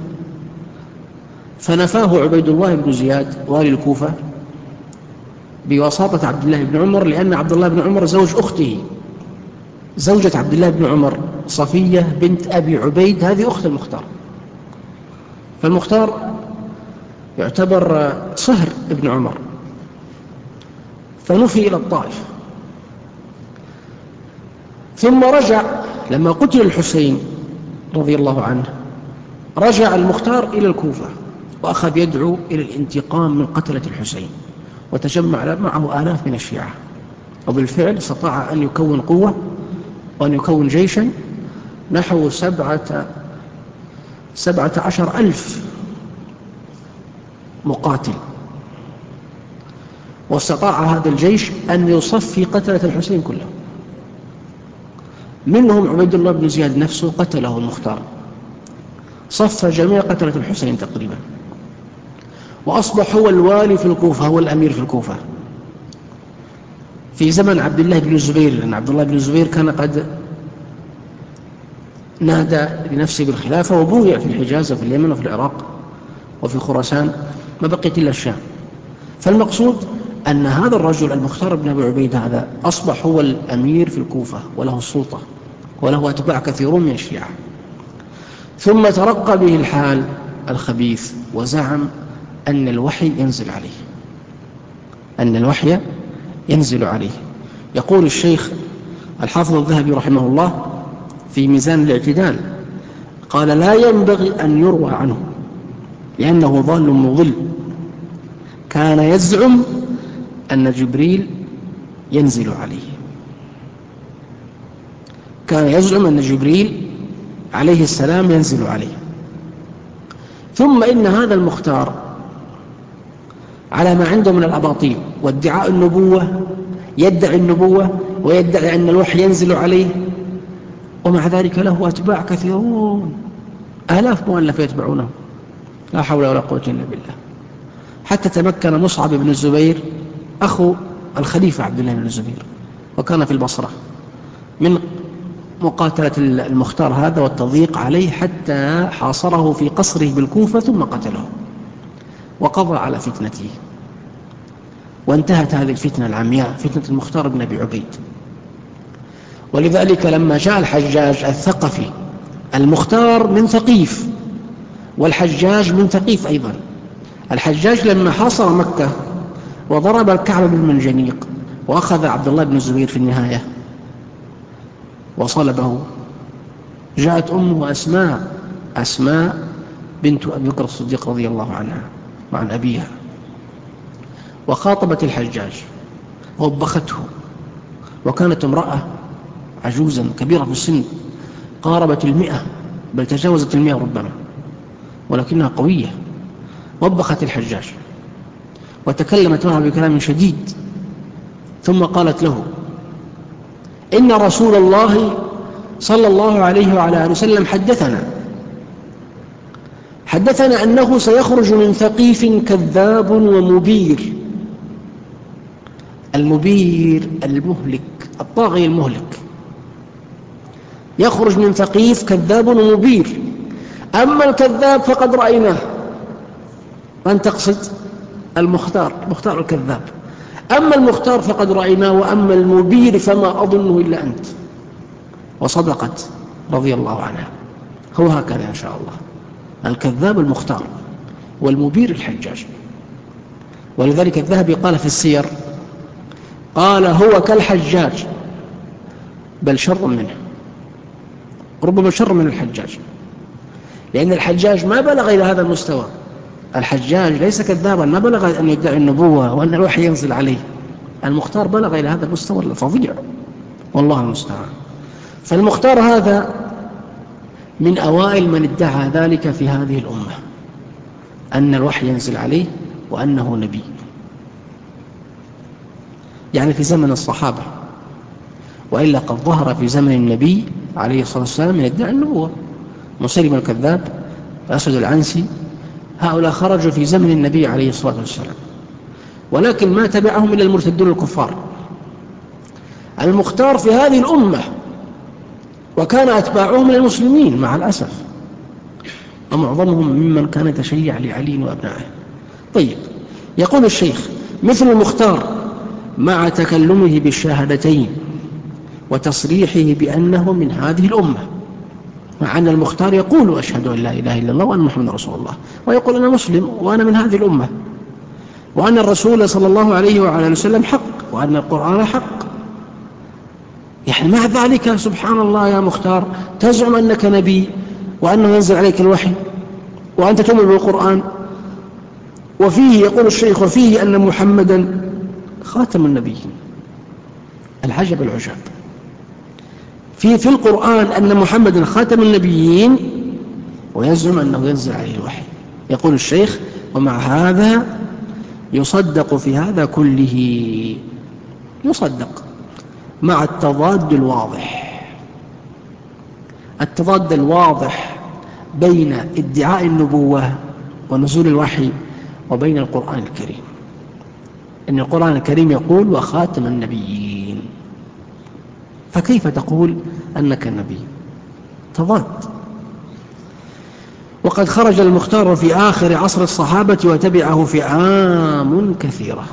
فنفاه عبيد الله بن زياد والي الكوفة بواسطة عبد الله بن عمر، لأن عبد الله بن عمر زوج أخته، زوجة عبد الله بن عمر صفية بنت أبي عبيد، هذه أخت المختار. فالمختار يعتبر صهر ابن عمر، فنفي إلى الطائف ثم رجع لما قتل الحسين رضي الله عنه، رجع المختار إلى الكوفة وأخذ يدعو إلى الانتقام من قتلة الحسين، وتجمع معه آلاف من الشيعة، وبالفعل استطاع أن يكون قوة وأن يكون جيشا نحو 17,000 مقاتل، واستطاع هذا الجيش أن يصفي قتلة الحسين كلهم، منهم عبيد الله بن زياد نفسه قتله المختار، صف جميع قتلة الحسين تقريبا، وأصبح هو الوالي في الكوفة، هو الأمير في الكوفة في زمن عبد الله بن الزبير، لأن عبد الله بن الزبير كان قد نادى لنفسه بالخلافة وبويع في الحجاز وفي اليمن وفي العراق وفي خراسان، ما بقيت إلا الشام. فالمقصود أن هذا الرجل المختار بن أبي عبيد هذا أصبح هو الأمير في الكوفة وله السلطة وله أتباع كثيرون من الشيعة. ثم ترقى به الحال الخبيث وزعم أن الوحي ينزل عليه، أن الوحي ينزل عليه. يقول الشيخ الحافظ الذهبي رحمه الله في ميزان الاعتدال، قال: لا ينبغي أن يروى عنه لأنه ضال مضل، كان يزعم أن جبريل ينزل عليه، كان يزعم أن جبريل عليه السلام ينزل عليه. ثم إن هذا المختار على ما عنده من الأباطيل وادعاء النبوة، يدعي النبوة ويدعي أن الوحي ينزل عليه، ومع ذلك له أتباع كثيرون، آلاف مؤلف يتبعونه، لا حول ولا قوة إلا بالله. حتى تمكن مصعب بن الزبير أخو الخليفة عبد الله بن الزبير، وكان في البصرة، من مقاتلة المختار هذا والتضييق عليه، حتى حاصره في قصره بالكوفة ثم قتله وقضى على فتنته، وانتهت هذه الفتنة العمياء، فتنة المختار بن أبي عبيد. ولذلك لما جاء الحجاج الثقفي، المختار من ثقيف والحجاج من ثقيف أيضا، الحجاج لما حاصر مكة وضرب الكعبة بالمنجنيق وأخذ عبد الله بن الزبير في النهاية وصلبه، جاءت أمه أسماء بنت أبي بكر الصديق رضي الله عنها وعن أبيها، وخاطبت الحجاج ووبخته، وكانت امرأة عجوزا كبيرة في السن، قاربت 100 بل تجاوزت 100 ربما، ولكنها قوية، وبخت الحجاج وتكلمت معه بكلام شديد، ثم قالت له: إن رسول الله صلى الله عليه وعلى آله وسلم حدثنا أنه سيخرج من ثقيف كذاب ومبير. المبير المهلك، الطاغي المهلك، يخرج من ثقيف كذاب ومبير. أما الكذاب فقد رأيناه. من تقصد؟ المختار الكذاب. أما المختار فقد رأيناه، وأما المبير فما أظنه إلا أنت. وصدقت رضي الله عنها. هو هكذا إن شاء الله، الكذاب المختار والمبير الحجاج. ولذلك الذهبي قال في السير، قال: هو كالحجاج بل شر منه، ربما شر من الحجاج، لأن الحجاج ما بلغ إلى هذا المستوى. الحجاج ليس كذابا، ما بلغ أن يدعي النبوة وأن الوحي ينزل عليه. المختار بلغ إلى هذا المستوى الفظيع، والله المستعان. فالمختار هذا من أوائل من ادعى ذلك في هذه الأمة، أن الوحي ينزل عليه وأنه نبي، يعني في زمن الصحابة، وإلا قد ظهر في زمن النبي عليه الصلاة والسلام من ادعاء النبوة. مسيلمة الكذاب، أسد العنسي، هؤلاء خرجوا في زمن النبي عليه الصلاة والسلام، ولكن ما تبعهم إلا المرتدون الكفار. المختار في هذه الأمة وكان أتباعهم من المسلمين مع الأسف، ومعظمهم ممن كان يتشيع لعلي وأبنائه. طيب، يقول الشيخ: مثل المختار مع تكلمه بالشهادتين وتصريحه بأنه من هذه الأمة، مع أن المختار يقول: أشهد أن لا إله إلا الله وأن محمد رسول الله، ويقول: أنا مسلم وأنا من هذه الأمة، وأن الرسول صلى الله عليه وعلى آله وسلم حق، وأن القرآن حق. يعني مع ذلك سبحان الله يا مختار تزعم أنك نبي وأنه ينزل عليك الوحي وأنت تؤمن بالقرآن، وفيه يقول الشيخ وفيه أن محمدا خاتم النبيين. العجب العجاب، في القرآن أن محمدا خاتم النبيين ويزعم أنه ينزل عليه الوحي. يقول الشيخ ومع هذا يصدق في هذا كله، يصدق مع التضاد الواضح، التضاد الواضح بين ادعاء النبوة ونزول الوحي وبين القرآن الكريم. إن القرآن الكريم يقول وخاتم النبيين، فكيف تقول أنك نبي؟ تضاد. وقد خرج المختار في آخر عصر الصحابة وتبعه فئام كثيرة.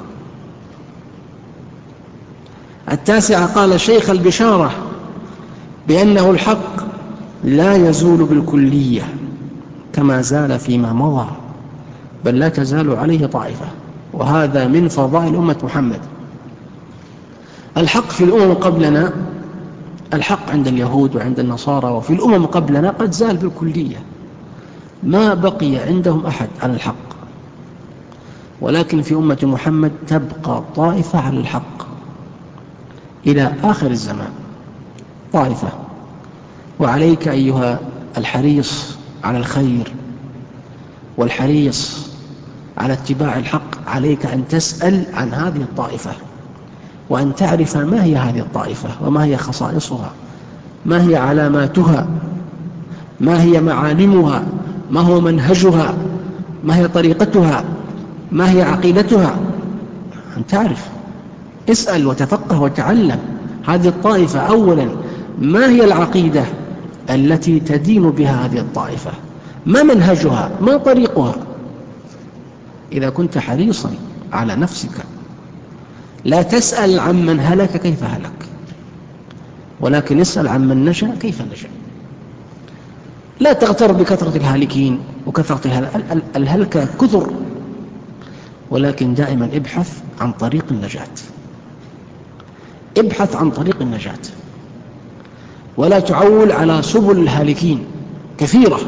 9 قال الشيخ البشارة بأنه الحق لا يزول بالكلية كما زال فيما مضى، بل لا تزال عليه طائفة، وهذا من فضائل أمة محمد. الحق في الأمم قبلنا، الحق عند اليهود وعند النصارى وفي الأمم قبلنا قد زال بالكلية، ما بقي عندهم أحد على الحق، ولكن في أمة محمد تبقى طائفة على الحق إلى آخر الزمان، طائفة. وعليك أيها الحريص على الخير والحريص على اتباع الحق، عليك أن تسأل عن هذه الطائفة وأن تعرف ما هي هذه الطائفة وما هي خصائصها، ما هي علاماتها، ما هي معالمها، ما هو منهجها، ما هي طريقتها، ما هي عقيدتها. أن تعرف، اسأل وتفقه وتعلم هذه الطائفة. أولا ما هي العقيدة التي تدين بها هذه الطائفة، ما منهجها، ما طريقها. إذا كنت حريصا على نفسك لا تسأل عن من هلك كيف هلك، ولكن اسأل عن من نجا كيف نجا. لا تغتر بكثرة الهالكين وكثرة الهلكة كثر، ولكن دائما ابحث عن طريق النجاة، ابحث عن طريق النجاة، ولا تعول على سبل الهالكين. كثيرة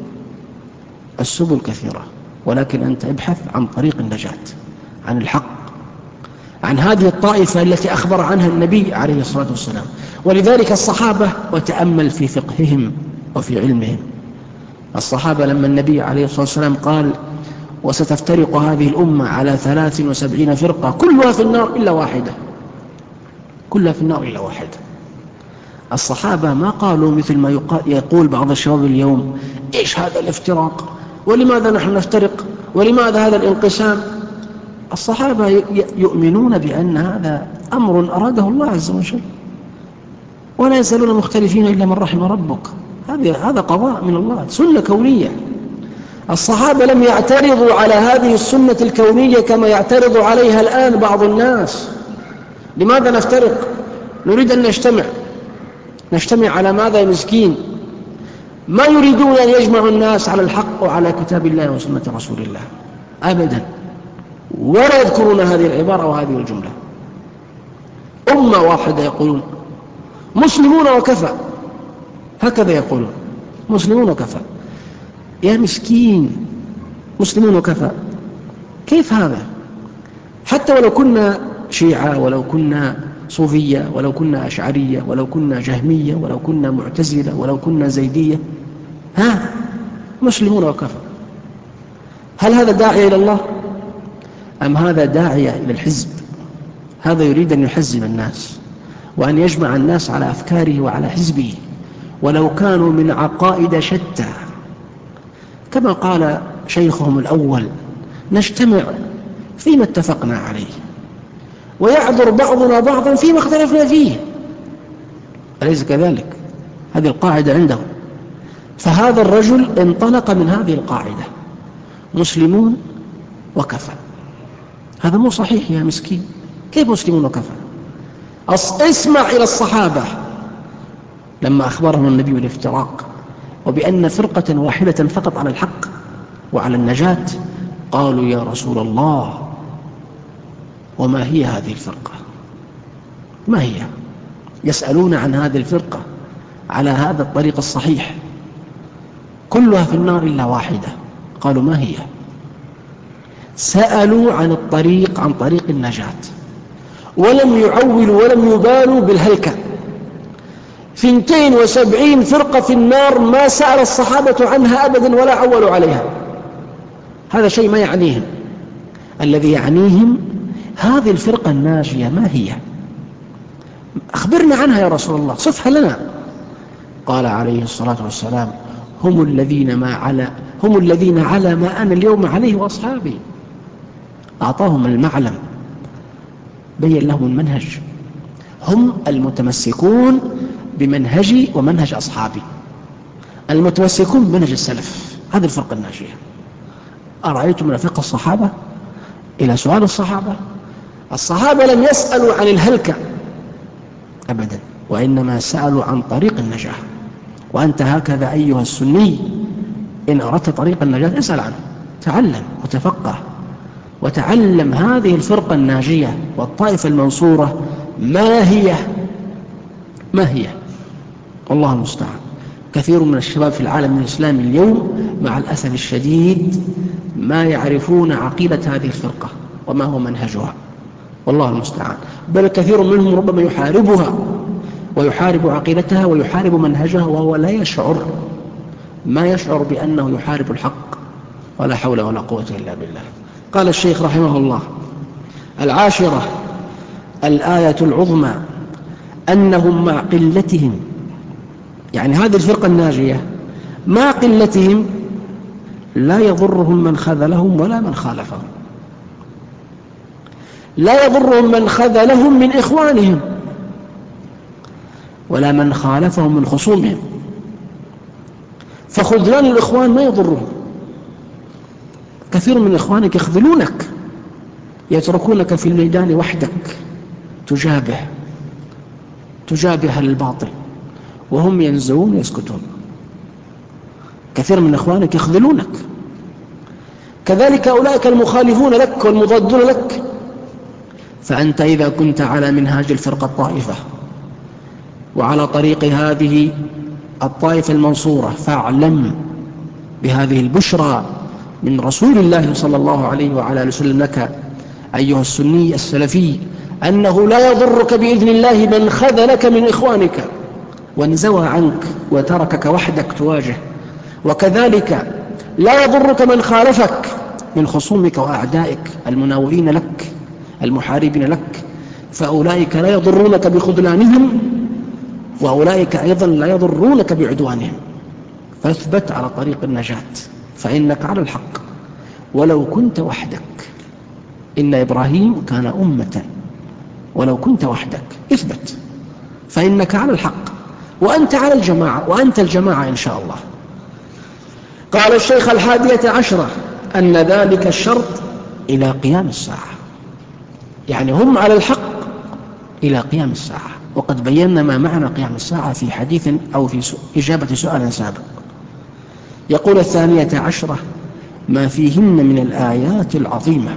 السبل كثيرة، ولكن أنت ابحث عن طريق النجاة، عن الحق، عن هذه الطائفة التي أخبر عنها النبي عليه الصلاة والسلام. ولذلك الصحابة، وتأمل في فقههم وفي علمهم، الصحابة لما النبي عليه الصلاة والسلام قال وستفترق هذه الأمة على 73 فرقة كلها في النار إلا واحدة، كلها في النار إلا واحدة، الصحابة ما قالوا مثل ما يقول بعض الشباب اليوم إيش هذا الافتراق، ولماذا نحن نفترق، ولماذا هذا الانقسام. الصحابة يؤمنون بأن هذا أمر أراده الله عز وجل، ولا يزالون مختلفين إلا من رحم ربك، هذا قضاء من الله، سنة كونية. الصحابة لم يعترضوا على هذه السنة الكونية كما يعترض عليها الآن بعض الناس. لماذا نفترق؟ نريد أن نجتمع على ماذا يا مسكين؟ ما يريدون أن يجمعوا الناس على الحق وعلى كتاب الله وسنة رسول الله أبدا، ولا يذكرون هذه العبارة وهذه الجملة. أمة واحدة يقولون مسلمون وكفى، هكذا يقولون مسلمون وكفى. يا مسكين، مسلمون وكفى، كيف هذا؟ حتى ولو كنا شيعة، ولو كنا صوفية، ولو كنا أشعرية، ولو كنا جهمية، ولو كنا معتزلة، ولو كنا زيدية، مسلمون وكفى. هل هذا داعية إلى الله؟ أم هذا داعية إلى الحزب؟ هذا يريد أن يحزب الناس وأن يجمع الناس على أفكاره وعلى حزبه، ولو كانوا من عقائد شتى. كما قال شيخهم الأول نجتمع فيما اتفقنا عليه ويعذر بعضنا بعضا فيما اختلفنا فيه، أليس كذلك؟ هذه القاعدة عندهم. فهذا الرجل انطلق من هذه القاعدة، مسلمون وكفى. هذا مو صحيح يا مسكين، كيف مسلمون وكفى؟ اسمع إلى الصحابة لما أخبرهم النبي بالافتراق وبأن فرقة واحدة فقط على الحق وعلى النجاة، قالوا يا رسول الله وما هي هذه الفرقة؟ ما هي؟ يسألون عن هذه الفرقة على هذا الطريق الصحيح، كلها في النار إلا واحدة. قالوا ما هي؟ سألوا عن الطريق، عن طريق النجاة، ولم يعولوا ولم يبالوا بالهلكة. 72 فرقة في النار ما سأل الصحابة عنها أبدا ولا عولوا عليها. هذا شيء ما يعنيهم. الذي يعنيهم هذه الفرقة الناجية ما هي؟ أخبرنا عنها يا رسول الله، صفها لنا. قال عليه الصلاة والسلام: هم الذين على ما أنا اليوم عليه وأصحابي. أعطاهم المعلم، بين لهم المنهج. هم المتمسكون بمنهجي ومنهج أصحابي، المتمسكون بمنهج السلف. هذه الفرقة الناجية. أرأيتم من فقه الصحابة؟ إلى سؤال الصحابة لم يسألوا عن الهلكة أبدا، وإنما سألوا عن طريق النجاة. وأنت هكذا أيها السني، إن أردت طريق النجاة اسأل عنه، تعلم وتفقه وتعلم هذه الفرقة الناجية والطائفة المنصورة ما هي. والله المستعان. كثير من الشباب في العالم الإسلامي اليوم مع الأسف الشديد ما يعرفون عقيدة هذه الفرقة وما هو منهجها، والله المستعان. بل كثير منهم ربما يحاربها ويحارب عقيدتها ويحارب منهجها وهو لا يشعر، ما يشعر بأنه يحارب الحق. ولا حول ولا قوة إلا بالله. قال الشيخ رحمه الله: 10 الآية العظمى أنهم مع قلتهم، يعني هذه الفرقة الناجية مع قلتهم لا يضرهم من خذلهم ولا من خالفهم. لا يضرهم من خذلهم من إخوانهم ولا من خالفهم من خصومهم. فخذلان الإخوان ما يضرهم. كثير من إخوانك يخذلونك، يتركونك في الميدان وحدك تجابه الباطل وهم ينزوون ويسكتون. كثير من إخوانك يخذلونك. كذلك أولئك المخالفون لك والمضادون لك. فأنت إذا كنت على منهاج الفرقة الطائفة وعلى طريق هذه الطائفة المنصورة، فاعلم بهذه البشرى من رسول الله صلى الله عليه وعلى آله وسلم لك أيها السني السلفي، أنه لا يضرك بإذن الله من خذلك من إخوانك وانزوى عنك وتركك وحدك تواجه، وكذلك لا يضرك من خالفك من خصومك وأعدائك المناورين لك المحاربين لك. فأولئك لا يضرونك بخذلانهم، وأولئك أيضا لا يضرونك بعدوانهم. فاثبت على طريق النجاة، فإنك على الحق ولو كنت وحدك. إن إبراهيم كان أمة ولو كنت وحدك. اثبت، فإنك على الحق وأنت على الجماعة، وأنت الجماعة إن شاء الله. قال الشيخ 11 أن ذلك الشرط إلى قيام الساعة، يعني هم على الحق إلى قيام الساعة. وقد بينا ما معنى قيام الساعة في حديث أو في إجابة سؤال سابق. يقول 12 ما فيهن من الآيات العظيمة،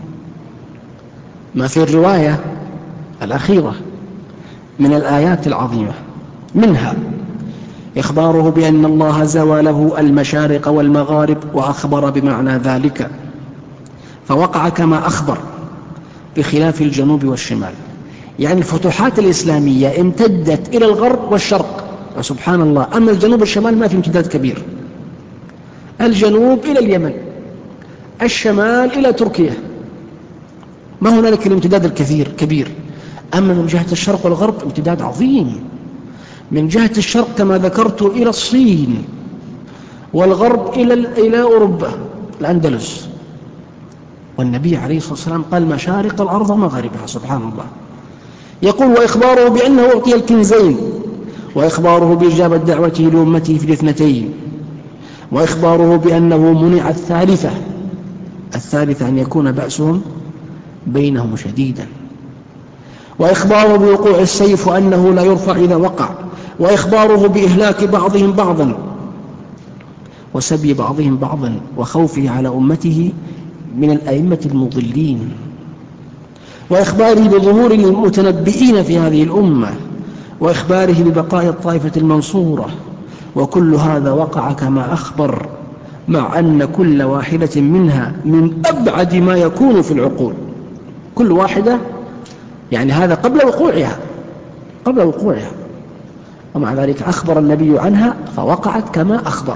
ما في الرواية الأخيرة من الآيات العظيمة، منها إخباره بأن الله زوى له المشارق والمغارب وأخبر بمعنى ذلك، فوقع كما أخبر بخلاف الجنوب والشمال. يعني الفتوحات الإسلامية امتدت إلى الغرب والشرق، وسبحان الله. أما الجنوب والشمال ما في امتداد كبير. الجنوب إلى اليمن، الشمال إلى تركيا، ما هنالك الامتداد الكثير كبير. أما من جهة الشرق والغرب امتداد عظيم. من جهة الشرق كما ذكرت إلى الصين، والغرب إلى أوروبا الأندلس. والنبي عليه الصلاة والسلام قال مشارق الأرض ومغاربها، سبحان الله. يقول وإخباره بأنه أعطي الكنزين، وإخباره بإجابة دعوته لأمته في الاثنتين، وإخباره بأنه منع الثالثة أن يكون بأسهم بينهم شديدا، وإخباره بوقوع السيف وأنه لا يرفع إذا وقع، وإخباره بإهلاك بعضهم بعضا وسبي بعضهم بعضا، وخوفه على أمته من الأئمة المضلين، وإخباره بظهور المتنبئين في هذه الأمة، وإخباره ببقاء الطائفة المنصورة، وكل هذا وقع كما أخبر، مع أن كل واحدة منها من أبعد ما يكون في العقول. كل واحدة يعني هذا قبل وقوعها، ومع ذلك أخبر النبي عنها فوقعت كما أخبر.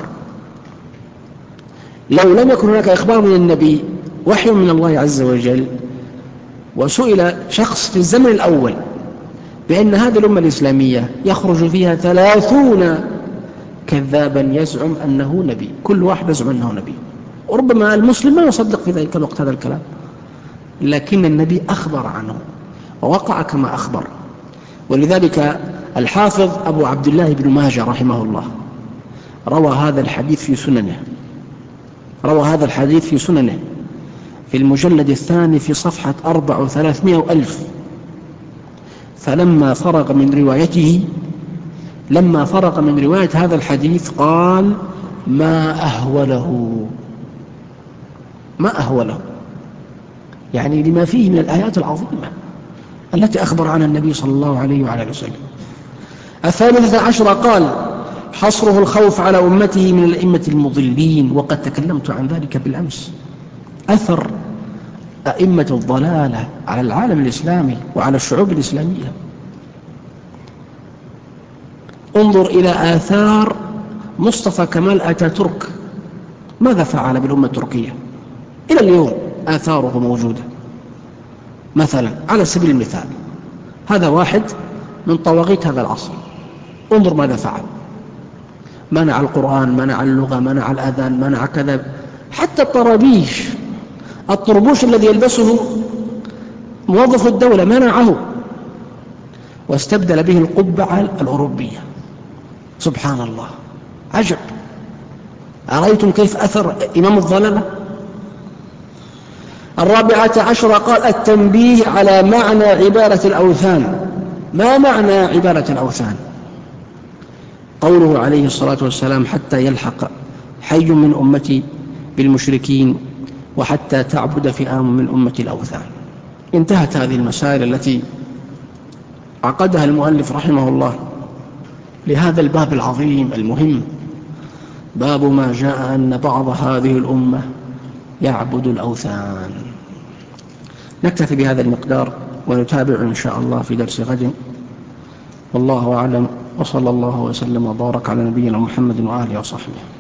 لو لم يكن هناك إخبار من النبي، وحي من الله عز وجل، وسئل شخص في الزمن الأول بأن هذه الأمة الإسلامية يخرج فيها 30 كذابا يزعم أنه نبي، كل واحد يزعم أنه نبي، وربما المسلم ما يصدق في ذلك الوقت هذا الكلام، لكن النبي أخبر عنه ووقع كما أخبر. ولذلك الحافظ أبو عبد الله بن ماجه رحمه الله روى هذا الحديث في سننه في المجلد الثاني في صفحة 400,000. فلما فرغ من رواية هذا الحديث قال: ما أهوله، يعني لما فيه من الآيات العظيمة التي أخبر عنها النبي صلى الله عليه وعلى وسلم. 13 قال: حصره الخوف على أمته من الأئمة المضلين، وقد تكلمت عن ذلك بالأمس. أثر أئمة الضلالة على العالم الإسلامي وعلى الشعوب الإسلامية. انظر إلى آثار مصطفى كمال آتاتورك، ماذا فعل بالأمة التركية؟ إلى اليوم آثاره موجودة. مثلا على سبيل المثال، هذا واحد من طواغيت هذا العصر، انظر ماذا فعل: منع القرآن، منع اللغة، منع الأذان، منع كذا، حتى الطربوش الذي يلبسه موظف الدولة منعه، واستبدل به القبعة الأوروبية. سبحان الله، عجب. أرأيتم كيف أثر إمام الضلالة؟ 14 قال: التنبيه على معنى عبادة الأوثان. ما معنى عبادة الأوثان؟ قوله عليه الصلاة والسلام: حتى يلحق حي من أمتي بالمشركين، وحتى تعبد فئام من أمتي الأوثان. انتهت هذه المسائل التي عقدها المؤلف رحمه الله لهذا الباب العظيم المهم، باب ما جاء أن بعض هذه الأمة يعبد الأوثان. نكتفي بهذا المقدار ونتابع إن شاء الله في درس غد، والله أعلم، وصلى الله وسلم وبارك على نبينا محمد وآله وصحبه.